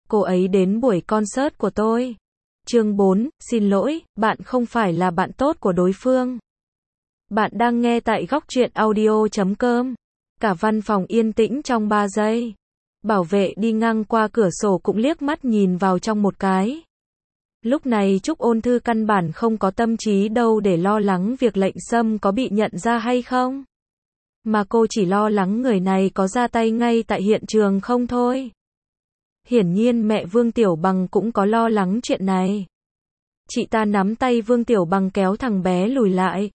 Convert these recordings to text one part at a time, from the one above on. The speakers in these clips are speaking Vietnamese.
cô ấy đến buổi concert của tôi. Chương 4, xin lỗi, bạn không phải là bạn tốt của đối phương. Bạn đang nghe tại Góc Truyện Audio.com. Cả văn phòng yên tĩnh trong 3 giây. Bảo vệ đi ngang qua cửa sổ cũng liếc mắt nhìn vào trong một cái. Lúc này Trúc Ôn Thư căn bản không có tâm trí đâu để lo lắng việc Lệnh Sâm có bị nhận ra hay không. Mà cô chỉ lo lắng người này có ra tay ngay tại hiện trường không thôi. Hiển nhiên mẹ Vương Tiểu Bằng cũng có lo lắng chuyện này. Chị ta nắm tay Vương Tiểu Bằng kéo thằng bé lùi lại.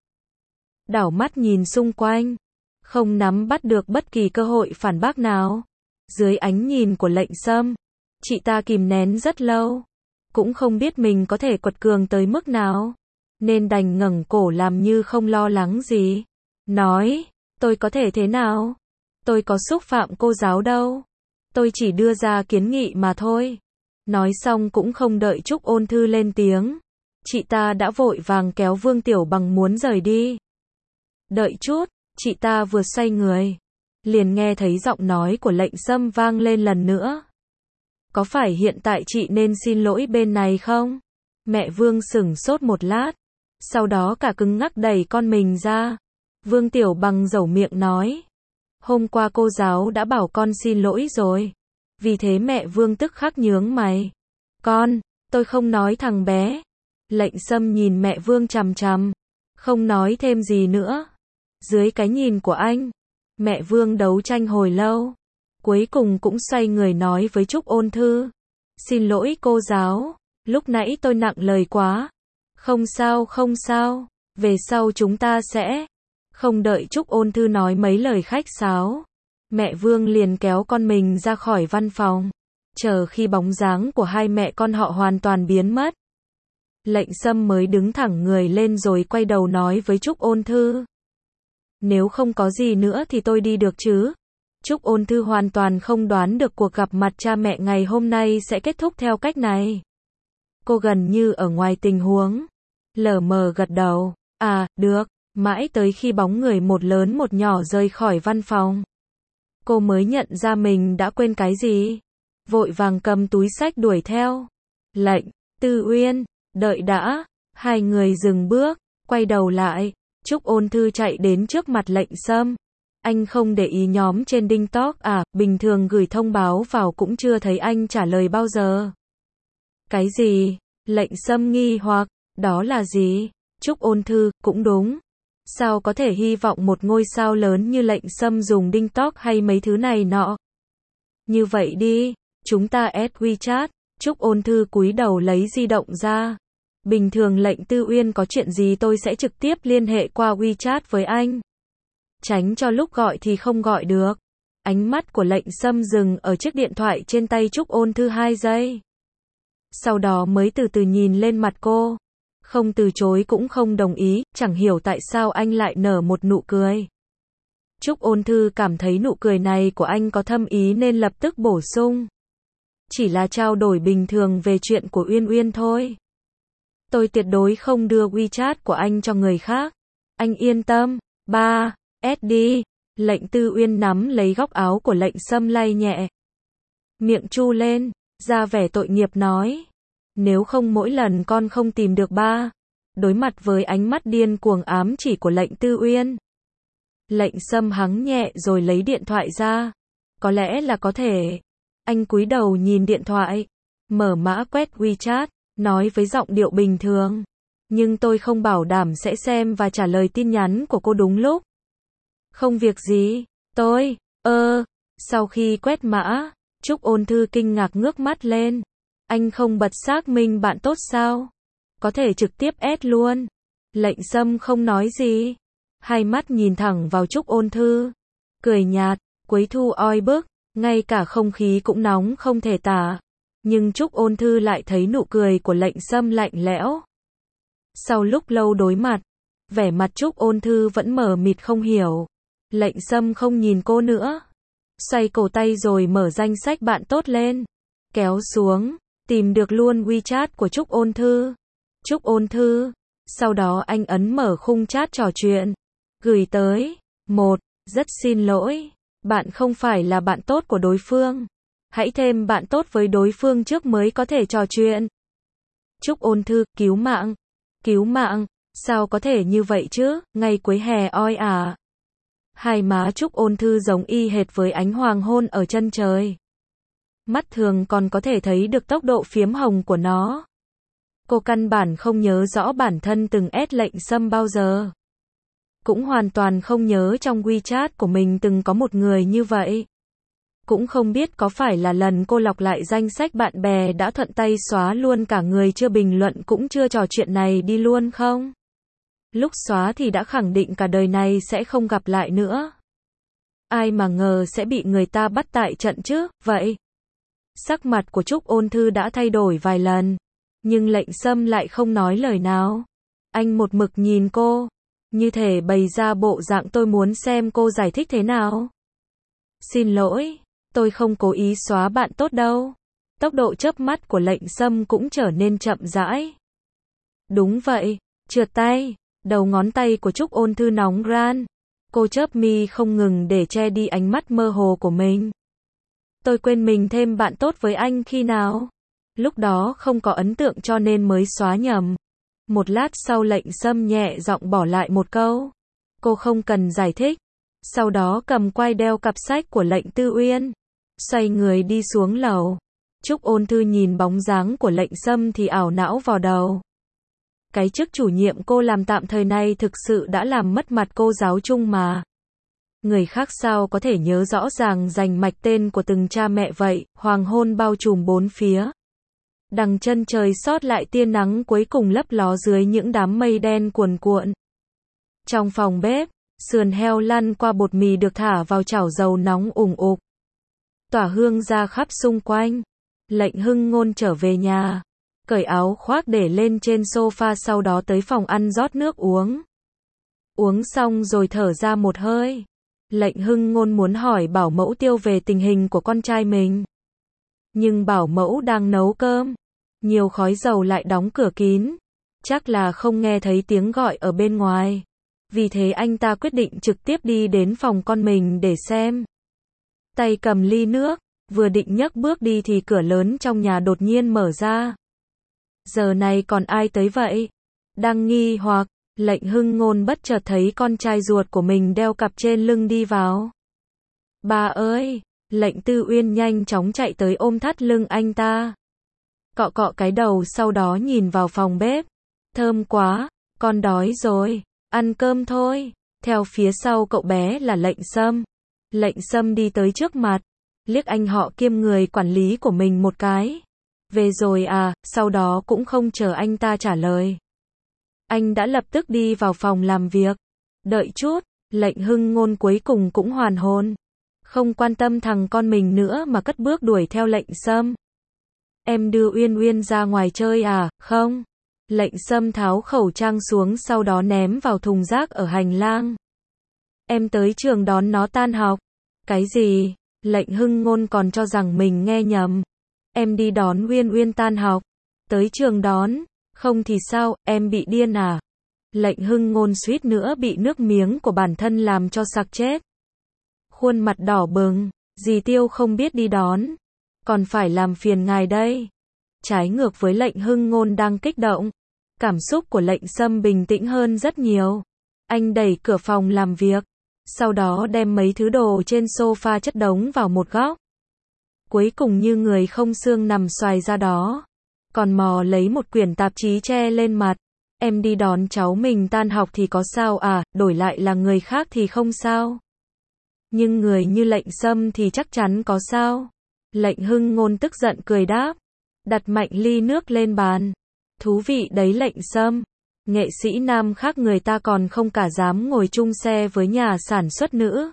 Đảo mắt nhìn xung quanh. Không nắm bắt được bất kỳ cơ hội phản bác nào. Dưới ánh nhìn của Lệnh Sâm, chị ta kìm nén rất lâu. Cũng không biết mình có thể quật cường tới mức nào. Nên đành ngẩng cổ làm như không lo lắng gì. Nói, tôi có thể thế nào? Tôi có xúc phạm cô giáo đâu. Tôi chỉ đưa ra kiến nghị mà thôi. Nói xong cũng không đợi Trúc Ôn Thư lên tiếng. Chị ta đã vội vàng kéo Vương Tiểu Bằng muốn rời đi. Đợi chút, chị ta vừa xoay người. Liền nghe thấy giọng nói của Lệnh Sâm vang lên lần nữa. Có phải hiện tại chị nên xin lỗi bên này không? Mẹ Vương sửng sốt một lát. Sau đó cả cứng ngắc đẩy con mình ra. Vương Tiểu Bằng dẩu miệng nói. Hôm qua cô giáo đã bảo con xin lỗi rồi. Vì thế mẹ Vương tức khắc nhướng mày. Con, tôi không nói thằng bé. Lệnh Sâm nhìn mẹ Vương chằm chằm. Không nói thêm gì nữa. Dưới cái nhìn của anh, mẹ Vương đấu tranh hồi lâu. Cuối cùng cũng xoay người nói với Trúc Ôn Thư. Xin lỗi cô giáo, lúc nãy tôi nặng lời quá. Không sao không sao, về sau chúng ta sẽ... Không đợi Trúc Ôn Thư nói mấy lời khách sáo. Mẹ Vương liền kéo con mình ra khỏi văn phòng. Chờ khi bóng dáng của hai mẹ con họ hoàn toàn biến mất. Lệnh Sâm mới đứng thẳng người lên rồi quay đầu nói với Trúc Ôn Thư. Nếu không có gì nữa thì tôi đi được chứ? Trúc Ôn Thư hoàn toàn không đoán được cuộc gặp mặt cha mẹ ngày hôm nay sẽ kết thúc theo cách này. Cô gần như ở ngoài tình huống. Lờ mờ gật đầu. À, được. Mãi tới khi bóng người một lớn một nhỏ rời khỏi văn phòng. Cô mới nhận ra mình đã quên cái gì. Vội vàng cầm túi xách đuổi theo. Lệnh, Tư Uyên, đợi đã. Hai người dừng bước, quay đầu lại. Trúc Ôn Thư chạy đến trước mặt Lệnh Sâm. Anh không để ý nhóm trên TikTok à, bình thường gửi thông báo vào cũng chưa thấy anh trả lời bao giờ. Cái gì? Lệnh Sâm nghi hoặc, đó là gì? Trúc Ôn Thư, cũng đúng. Sao có thể hy vọng một ngôi sao lớn như Lệnh Sâm dùng TikTok hay mấy thứ này nọ? Như vậy đi, chúng ta add WeChat. Trúc Ôn Thư cúi đầu lấy di động ra. Bình thường Lệnh Tư Uyên có chuyện gì tôi sẽ trực tiếp liên hệ qua WeChat với anh. Tránh cho lúc gọi thì không gọi được. Ánh mắt của Lệnh Sâm dừng ở chiếc điện thoại trên tay Trúc Ôn Thư 2 giây. Sau đó mới từ từ nhìn lên mặt cô. Không từ chối cũng không đồng ý, chẳng hiểu tại sao anh lại nở một nụ cười. Trúc Ôn Thư cảm thấy nụ cười này của anh có thâm ý nên lập tức bổ sung. Chỉ là trao đổi bình thường về chuyện của Uyên Uyên thôi. Tôi tuyệt đối không đưa WeChat của anh cho người khác. Anh yên tâm. 3. SD. Lệnh Tư Uyên nắm lấy góc áo của Lệnh Sâm lay nhẹ. Miệng chu lên, ra vẻ tội nghiệp nói. Nếu không mỗi lần con không tìm được ba. Đối mặt với ánh mắt điên cuồng ám chỉ của Lệnh Tư Uyên. Lệnh Sâm hắng nhẹ rồi lấy điện thoại ra. Có lẽ là có thể. Anh cúi đầu nhìn điện thoại. Mở mã quét WeChat. Nói với giọng điệu bình thường. Nhưng tôi không bảo đảm sẽ xem và trả lời tin nhắn của cô đúng lúc. Không việc gì. Tôi, Sau khi quét mã, Trúc Ôn Thư kinh ngạc ngước mắt lên. Anh không bật xác minh bạn tốt sao? Có thể trực tiếp add luôn. Lệnh Sâm không nói gì. Hai mắt nhìn thẳng vào Trúc Ôn Thư. Cười nhạt, cuối thu oi bức, ngay cả không khí cũng nóng không thể tả. Nhưng Trúc Ôn Thư lại thấy nụ cười của Lệnh Sâm lạnh lẽo. Sau lúc lâu đối mặt, vẻ mặt Trúc Ôn Thư vẫn mờ mịt không hiểu. Lệnh Sâm không nhìn cô nữa. Xoay cổ tay rồi mở danh sách bạn tốt lên. Kéo xuống, tìm được luôn WeChat của Trúc Ôn Thư. Trúc Ôn Thư. Sau đó anh ấn mở khung chat trò chuyện. Gửi tới. 1. Rất xin lỗi. Bạn không phải là bạn tốt của đối phương. hãy thêm bạn tốt với đối phương trước mới có thể trò chuyện. Trúc Ôn Thư, cứu mạng. Cứu mạng, sao có thể như vậy chứ, ngày cuối hè oi ả. Hai má Trúc Ôn Thư giống y hệt với ánh hoàng hôn ở chân trời. Mắt thường còn có thể thấy được tốc độ phiếm hồng của nó. Cô căn bản không nhớ rõ bản thân từng ét lệnh xâm bao giờ. Cũng hoàn toàn không nhớ trong WeChat của mình từng có một người như vậy. Cũng không biết có phải là lần cô lọc lại danh sách bạn bè đã thuận tay xóa luôn cả người chưa bình luận cũng chưa trò chuyện này đi luôn không? Lúc xóa thì đã khẳng định cả đời này sẽ không gặp lại nữa. Ai mà ngờ sẽ bị người ta bắt tại trận chứ, vậy? Sắc mặt của Trúc Ôn Thư đã thay đổi vài lần. Nhưng lệnh xâm lại không nói lời nào. Anh một mực nhìn cô. Như thể bày ra bộ dạng tôi muốn xem cô giải thích thế nào. Xin lỗi, tôi không cố ý xóa bạn tốt đâu. Tốc độ chớp mắt của lệnh xâm cũng trở nên chậm rãi. Đúng vậy, trượt tay, đầu ngón tay của Trúc Ôn Thư nóng ran. Cô chớp mi không ngừng để che đi ánh mắt mơ hồ của mình. Tôi quên mình thêm bạn tốt với anh khi nào? Lúc đó không có ấn tượng cho nên mới xóa nhầm. Một lát sau lệnh xâm nhẹ giọng bỏ lại một câu. Cô không cần giải thích. Sau đó cầm quai đeo cặp sách của lệnh Tư Uyên. Xoay người đi xuống lầu. Trúc Ôn Thư nhìn bóng dáng của lệnh xâm thì ảo não vào đầu. Cái chức chủ nhiệm cô làm tạm thời này thực sự đã làm mất mặt cô giáo chung mà. Người khác sao có thể nhớ rõ ràng rành mạch tên của từng cha mẹ vậy, hoàng hôn bao trùm bốn phía. Đằng chân trời sót lại tia nắng cuối cùng lấp ló dưới những đám mây đen cuồn cuộn. Trong phòng bếp, sườn heo lăn qua bột mì được thả vào chảo dầu nóng ủng ục. Tỏa hương ra khắp xung quanh. Lệnh Hưng Ngôn trở về nhà. Cởi áo khoác để lên trên sofa sau đó tới phòng ăn rót nước uống. Uống xong rồi thở ra một hơi. Lệnh Hưng Ngôn muốn hỏi bảo mẫu Tiêu về tình hình của con trai mình. Nhưng bảo mẫu đang nấu cơm. Nhiều khói dầu lại đóng cửa kín. Chắc là không nghe thấy tiếng gọi ở bên ngoài. Vì thế anh ta quyết định trực tiếp đi đến phòng con mình để xem. Tay cầm ly nước, vừa định nhấc bước đi thì cửa lớn trong nhà đột nhiên mở ra. Giờ này còn ai tới vậy? Đang nghi hoặc, lệnh Hưng Ngôn bất chợt thấy con trai ruột của mình đeo cặp trên lưng đi vào. Ba ơi! Lệnh Tư Uyên nhanh chóng chạy tới ôm thắt lưng anh ta. Cọ cọ cái đầu sau đó nhìn vào phòng bếp. Thơm quá, con đói rồi, ăn cơm thôi. Theo phía sau cậu bé là lệnh Sâm. Lệnh Sâm đi tới trước mặt, liếc anh họ kiêm người quản lý của mình một cái. Về rồi à, sau đó cũng không chờ anh ta trả lời. Anh đã lập tức đi vào phòng làm việc. Đợi chút, lệnh Hưng Ngôn cuối cùng cũng hoàn hồn. Không quan tâm thằng con mình nữa mà cất bước đuổi theo lệnh Sâm. Em đưa Uyên Uyên ra ngoài chơi à, không? Lệnh Sâm tháo khẩu trang xuống sau đó ném vào thùng rác ở hành lang. Em tới trường đón nó tan học. Cái gì? Lệnh Hưng Ngôn còn cho rằng mình nghe nhầm. Em đi đón Uyên Uyên tan học. Tới trường đón. Không thì sao, em bị điên à? Lệnh Hưng Ngôn suýt nữa bị nước miếng của bản thân làm cho sặc chết. Khuôn mặt đỏ bừng, dì Tiêu không biết đi đón. Còn phải làm phiền ngài đây. Trái ngược với lệnh Hưng Ngôn đang kích động. Cảm xúc của lệnh Sâm bình tĩnh hơn rất nhiều. Anh đẩy cửa phòng làm việc. Sau đó đem mấy thứ đồ trên sofa chất đống vào một góc. Cuối cùng như người không xương nằm xoài ra đó. Còn mò lấy một quyển tạp chí che lên mặt. Em đi đón cháu mình tan học thì có sao à, đổi lại là người khác thì không sao. Nhưng người như lệnh Sâm thì chắc chắn có sao. Lệnh Hưng Ngôn tức giận cười đáp. Đặt mạnh ly nước lên bàn. Thú vị đấy lệnh Sâm. Nghệ sĩ nam khác người ta còn không cả dám ngồi chung xe với nhà sản xuất nữ.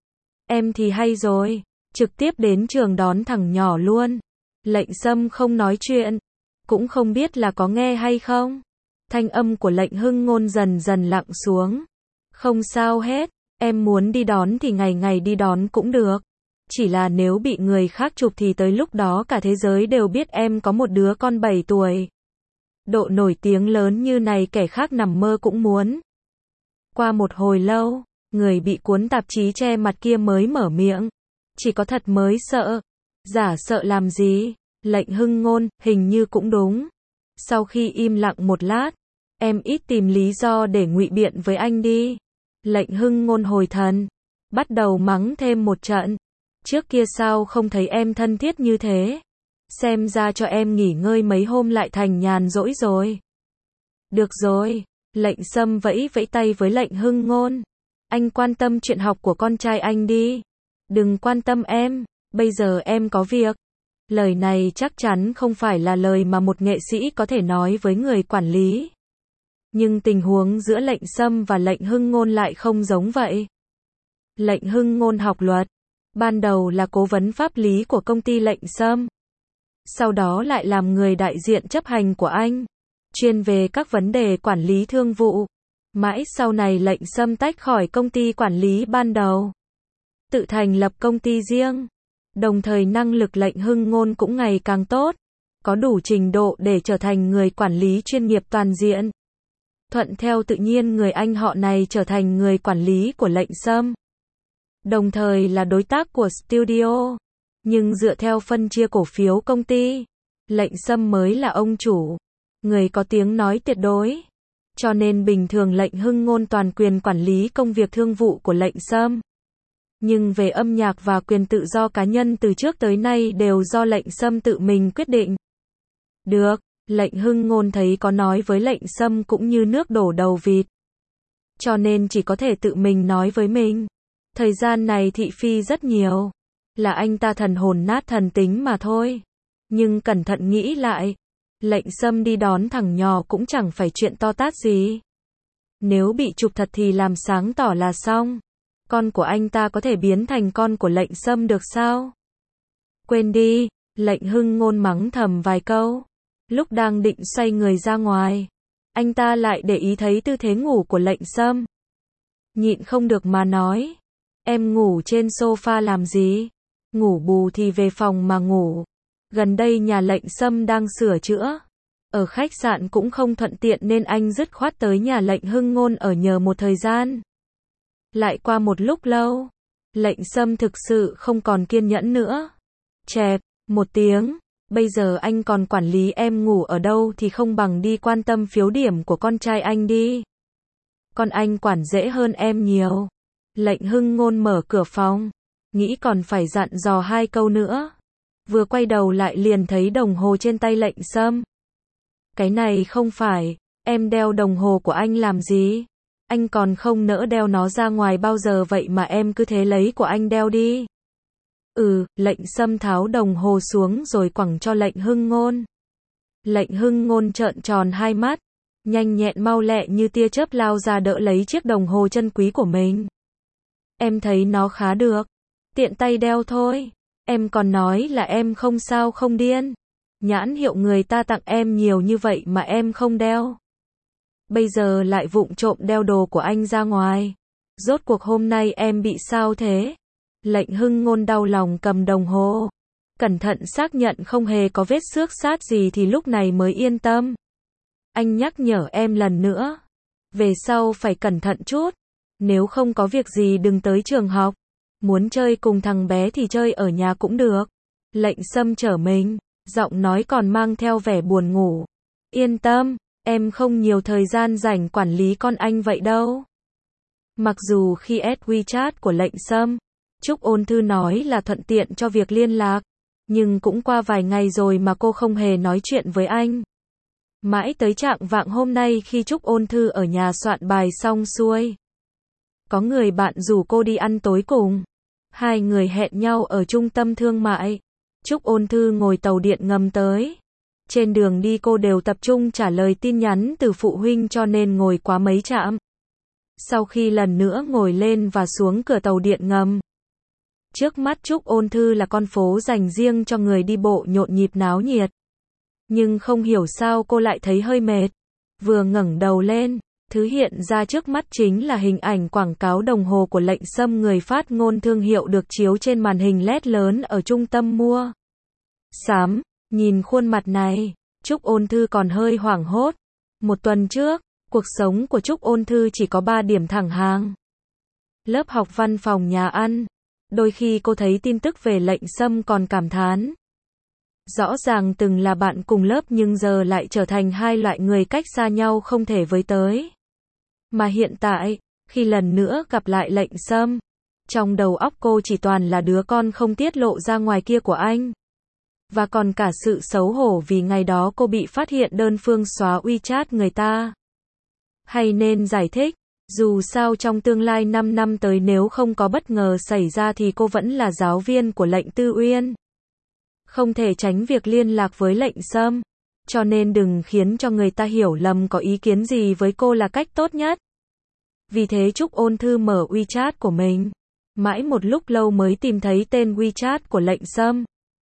Em thì hay rồi. Trực tiếp đến trường đón thằng nhỏ luôn. Lệnh Sâm không nói chuyện. Cũng không biết là có nghe hay không. Thanh âm của lệnh Hưng Ngôn dần dần lặng xuống. Không sao hết. Em muốn đi đón thì ngày ngày đi đón cũng được. Chỉ là nếu bị người khác chụp thì tới lúc đó cả thế giới đều biết em có một đứa con 7 tuổi. Độ nổi tiếng lớn như này kẻ khác nằm mơ cũng muốn. Qua một hồi lâu, người bị cuốn tạp chí che mặt kia mới mở miệng. Chỉ có thật mới sợ. Giả sợ làm gì? Lệnh Hưng Ngôn, hình như cũng đúng. Sau khi im lặng một lát, em ít tìm lý do để ngụy biện với anh đi. Lệnh Hưng Ngôn hồi thần, bắt đầu mắng thêm một trận. Trước kia sao không thấy em thân thiết như thế? Xem ra cho em nghỉ ngơi mấy hôm lại thành nhàn rỗi rồi. Được rồi, Lệnh Sâm vẫy vẫy tay với Lệnh Hưng Ngôn. Anh quan tâm chuyện học của con trai anh đi. Đừng quan tâm em, bây giờ em có việc. Lời này chắc chắn không phải là lời mà một nghệ sĩ có thể nói với người quản lý. Nhưng tình huống giữa Lệnh Sâm và Lệnh Hưng Ngôn lại không giống vậy. Lệnh Hưng Ngôn học luật, ban đầu là cố vấn pháp lý của công ty Lệnh Sâm. Sau đó lại làm người đại diện chấp hành của anh, chuyên về các vấn đề quản lý thương vụ. Mãi sau này Lệnh Sâm tách khỏi công ty quản lý ban đầu, tự thành lập công ty riêng. Đồng thời năng lực Lệnh Hưng Ngôn cũng ngày càng tốt, có đủ trình độ để trở thành người quản lý chuyên nghiệp toàn diện. Thuận theo tự nhiên người anh họ này trở thành người quản lý của Lệnh Sâm, đồng thời là đối tác của studio. Nhưng dựa theo phân chia cổ phiếu công ty, Lệnh Sâm mới là ông chủ, người có tiếng nói tuyệt đối. Cho nên bình thường Lệnh Hưng Ngôn toàn quyền quản lý công việc thương vụ của Lệnh Sâm. Nhưng về âm nhạc và quyền tự do cá nhân từ trước tới nay đều do Lệnh Sâm tự mình quyết định. Được, Lệnh Hưng Ngôn thấy có nói với Lệnh Sâm cũng như nước đổ đầu vịt. Cho nên chỉ có thể tự mình nói với mình. Thời gian này thị phi rất nhiều. Là anh ta thần hồn nát thần tính mà thôi. Nhưng cẩn thận nghĩ lại, Lệnh Sâm đi đón thằng nhỏ cũng chẳng phải chuyện to tát gì. Nếu bị chụp thật thì làm sáng tỏ là xong. Con của anh ta có thể biến thành con của Lệnh Sâm được sao? Quên đi, Lệnh Hưng Ngôn mắng thầm vài câu. Lúc đang định xoay người ra ngoài, anh ta lại để ý thấy tư thế ngủ của Lệnh Sâm. Nhịn không được mà nói, em ngủ trên sofa làm gì? Ngủ bù thì về phòng mà ngủ. Gần đây nhà Lệnh Sâm đang sửa chữa. Ở khách sạn cũng không thuận tiện nên anh dứt khoát tới nhà Lệnh Hưng Ngôn ở nhờ một thời gian. Lại qua một lúc lâu, Lệnh Sâm thực sự không còn kiên nhẫn nữa. Chẹp, một tiếng, bây giờ anh còn quản lý em ngủ ở đâu thì không bằng đi quan tâm phiếu điểm của con trai anh đi. Con anh quản dễ hơn em nhiều. Lệnh Hưng Ngôn mở cửa phòng, nghĩ còn phải dặn dò hai câu nữa. Vừa quay đầu lại liền thấy đồng hồ trên tay Lệnh Sâm. Cái này không phải, em đeo đồng hồ của anh làm gì? Anh còn không nỡ đeo nó ra ngoài bao giờ vậy mà em cứ thế lấy của anh đeo đi. Lệnh Sâm tháo đồng hồ xuống rồi quẳng cho Lệnh Hưng Ngôn. Lệnh Hưng Ngôn trợn tròn hai mắt, nhanh nhẹn mau lẹ như tia chớp lao ra đỡ lấy chiếc đồng hồ chân quý của mình. Em thấy nó khá được, tiện tay đeo thôi. Em còn nói là em không sao không điên. Nhãn hiệu người ta tặng em nhiều như vậy mà em không đeo. Bây giờ lại vụng trộm đeo đồ của anh ra ngoài. Rốt cuộc hôm nay em bị sao thế? Lệnh Hưng Ngôn đau lòng cầm đồng hồ, cẩn thận xác nhận không hề có vết xước xát gì thì lúc này mới yên tâm. Anh nhắc nhở em lần nữa, về sau phải cẩn thận chút. Nếu không có việc gì đừng tới trường học. Muốn chơi cùng thằng bé thì chơi ở nhà cũng được. Lệnh Sâm trở mình, giọng nói còn mang theo vẻ buồn ngủ. Yên tâm, em không nhiều thời gian rảnh quản lý con anh vậy đâu. Mặc dù khi add WeChat của Lệnh Sâm, Trúc Ôn Thư nói là thuận tiện cho việc liên lạc, nhưng cũng qua vài ngày rồi mà cô không hề nói chuyện với anh. Mãi tới trạng vạng hôm nay khi Trúc Ôn Thư ở nhà soạn bài xong xuôi, có người bạn rủ cô đi ăn tối cùng. Hai người hẹn nhau ở trung tâm thương mại. Trúc Ôn Thư ngồi tàu điện ngầm tới. Trên đường đi cô đều tập trung trả lời tin nhắn từ phụ huynh cho nên ngồi quá mấy trạm. Sau khi lần nữa ngồi lên và xuống cửa tàu điện ngầm, trước mắt Trúc Ôn Thư là con phố dành riêng cho người đi bộ nhộn nhịp náo nhiệt. Nhưng không hiểu sao cô lại thấy hơi mệt. Vừa ngẩng đầu lên, thứ hiện ra trước mắt chính là hình ảnh quảng cáo đồng hồ của Lệnh Sâm, người phát ngôn thương hiệu được chiếu trên màn hình LED lớn ở trung tâm mua sắm. Nhìn khuôn mặt này, Trúc Ôn Thư còn hơi hoảng hốt. Một tuần trước, cuộc sống của Trúc Ôn Thư chỉ có 3 điểm thẳng hàng: lớp học, văn phòng, nhà ăn. Đôi khi cô thấy tin tức về Lệnh Sâm còn cảm thán. Rõ ràng từng là bạn cùng lớp nhưng giờ lại trở thành hai loại người cách xa nhau không thể với tới. Mà hiện tại, khi lần nữa gặp lại Lệnh Sâm, trong đầu óc cô chỉ toàn là đứa con không tiết lộ ra ngoài kia của anh. Và còn cả sự xấu hổ vì ngày đó cô bị phát hiện đơn phương xóa WeChat người ta. Hay nên giải thích, dù sao trong tương lai 5 năm tới nếu không có bất ngờ xảy ra thì cô vẫn là giáo viên của Lệnh Tư Uyên. Không thể tránh việc liên lạc với Lệnh Sâm, cho nên đừng khiến cho người ta hiểu lầm có ý kiến gì với cô là cách tốt nhất. Vì thế Trúc Ôn Thư mở WeChat của mình. Mãi một lúc lâu mới tìm thấy tên WeChat của Lệnh Sâm.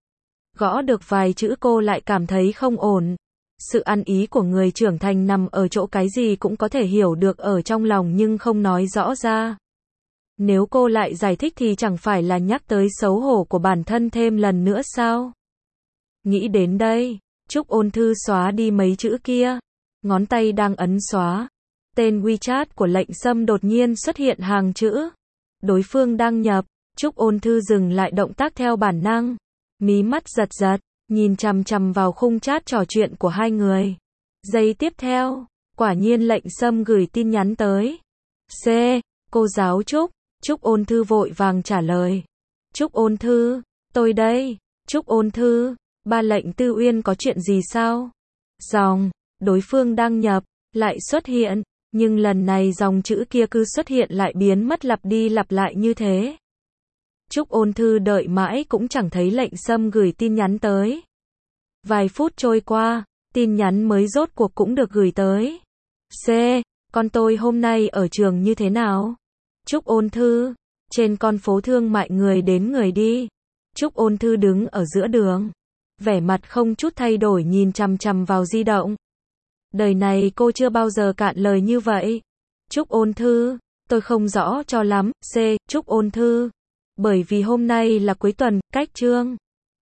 Gõ được vài chữ cô lại cảm thấy không ổn. Sự ăn ý của người trưởng thành nằm ở chỗ cái gì cũng có thể hiểu được ở trong lòng nhưng không nói rõ ra. Nếu cô lại giải thích thì chẳng phải là nhắc tới xấu hổ của bản thân thêm lần nữa sao? Nghĩ đến đây, Trúc Ôn Thư xóa đi mấy chữ kia. Ngón tay đang ấn xóa. Tên WeChat của Lệnh Sâm đột nhiên xuất hiện hàng chữ. Đối phương đăng nhập. Trúc Ôn Thư dừng lại động tác theo bản năng. Mí mắt giật giật, nhìn chằm chằm vào khung chat trò chuyện của hai người. Giây tiếp theo, quả nhiên Lệnh Sâm gửi tin nhắn tới. C. Cô giáo Trúc. Trúc Ôn Thư vội vàng trả lời. Trúc Ôn Thư, tôi đây. Trúc Ôn Thư, ba Lệnh Tư Uyên có chuyện gì sao? Dòng, đối phương đăng nhập, lại xuất hiện, nhưng lần này dòng chữ kia cứ xuất hiện lại biến mất lặp đi lặp lại như thế. Trúc Ôn Thư đợi mãi cũng chẳng thấy Lệnh Sâm gửi tin nhắn tới. Vài phút trôi qua, tin nhắn mới rốt cuộc cũng được gửi tới. C. Con tôi hôm nay ở trường như thế nào? Trúc Ôn Thư, trên con phố thương mại người đến người đi. Trúc Ôn Thư đứng ở giữa đường, vẻ mặt không chút thay đổi nhìn chằm chằm vào di động. Đời này cô chưa bao giờ cạn lời như vậy. Trúc Ôn Thư, tôi không rõ cho lắm. C. Trúc Ôn Thư, bởi vì hôm nay là cuối tuần, cách chương.